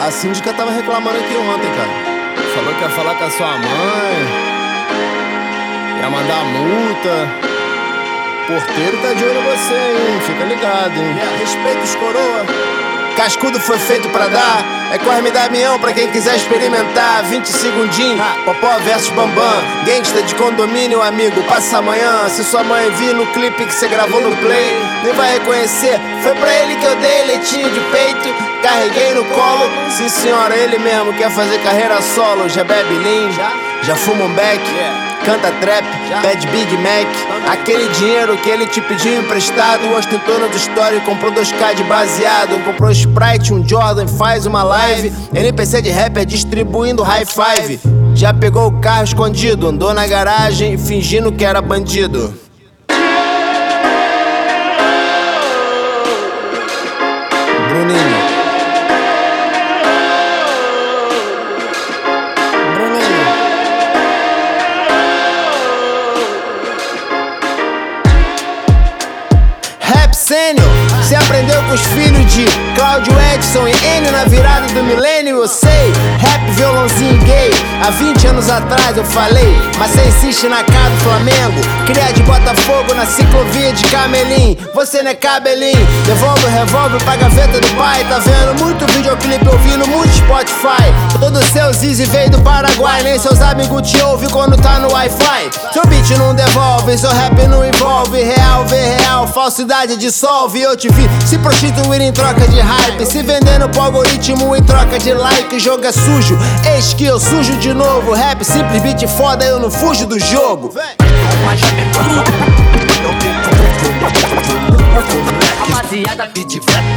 A síndica tava reclamando aqui ontem, cara. Falou que ia falar com a sua mãe, ia mandar multa. Porteiro tá de olho em você, hein? Fica ligado, hein? Respeita os coroa. Cascudo foi feito pra dar. É Corre Damião pra quem quiser experimentar. 20 segundinhos, Popó versus Bambam. Gangsta de condomínio, amigo, passa amanhã. Se sua mãe vir no clipe que cê gravou no play, nem vai reconhecer. Foi pra ele que eu dei leitinho de peito, carreguei no colo. Sim senhora, ele mesmo quer fazer carreira solo. Já bebe lean, já fuma um beck, canta trap, pede Big Mac. Aquele dinheiro que ele te pediu emprestado, ostentou no story, comprou 2K de baseado, comprou Sprite, um Jordan, faz uma live. NPC de rapper distribuindo high five. Já pegou o carro escondido, andou na garagem fingindo que era bandido. Bruninho. Sênior, cê aprendeu com os filhos de Cláudio Edson e N na virada do milênio. Eu sei, rap, violãozinho gay. Há 20 anos atrás eu falei, mas cê insiste na cara do Flamengo. Cria de Botafogo na ciclovia de Camelim. Você não é cabelinho, devolve o revólver pra gaveta do pai. Tá vendo muito videoclipe, ouvindo muito Spotify. Todo seu Zizi veio do Paraguai, nem seus amigos te ouvem quando tá no Wi-Fi. Seu beat não devolve, seu rap não envolve. Real, vê real, falsidade dissolve. Eu te vi se prostituir em troca de hype, se vendendo pro algoritmo em troca de like. O jogo é sujo, eis que eu sujo de novo. Rap simples, beat foda, eu não fujo do jogo. Rapaziada, beat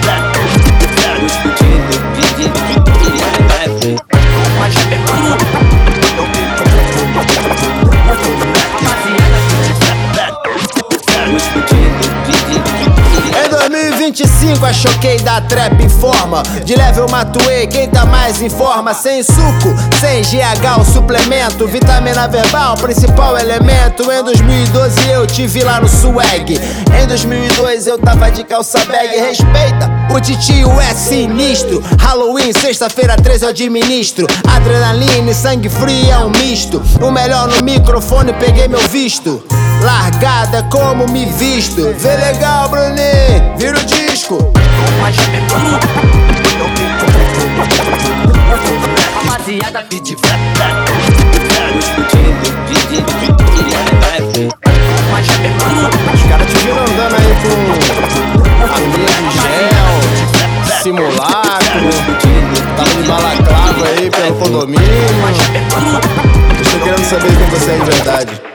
Em 2025 a Choquei da trap em forma. De level matuei, quem tá mais em forma. Sem suco, sem GH o suplemento. Vitamina verbal, principal elemento. Em 2012 eu te vi lá no swag. Em 2002 eu tava de calça bag. Respeita, o titio é sinistro. Halloween, sexta-feira 13 eu administro. Adrenalina e sangue frio é um misto. O melhor no microfone, peguei meu visto. Largada como me visto. Vê legal, Bruninho, vira o disco. rapaziada, beat Os caras te viram andando aí com areia de gel, simulacro, tava de balaclava aí pelo condomínio. Estou querendo saber quem você é de verdade.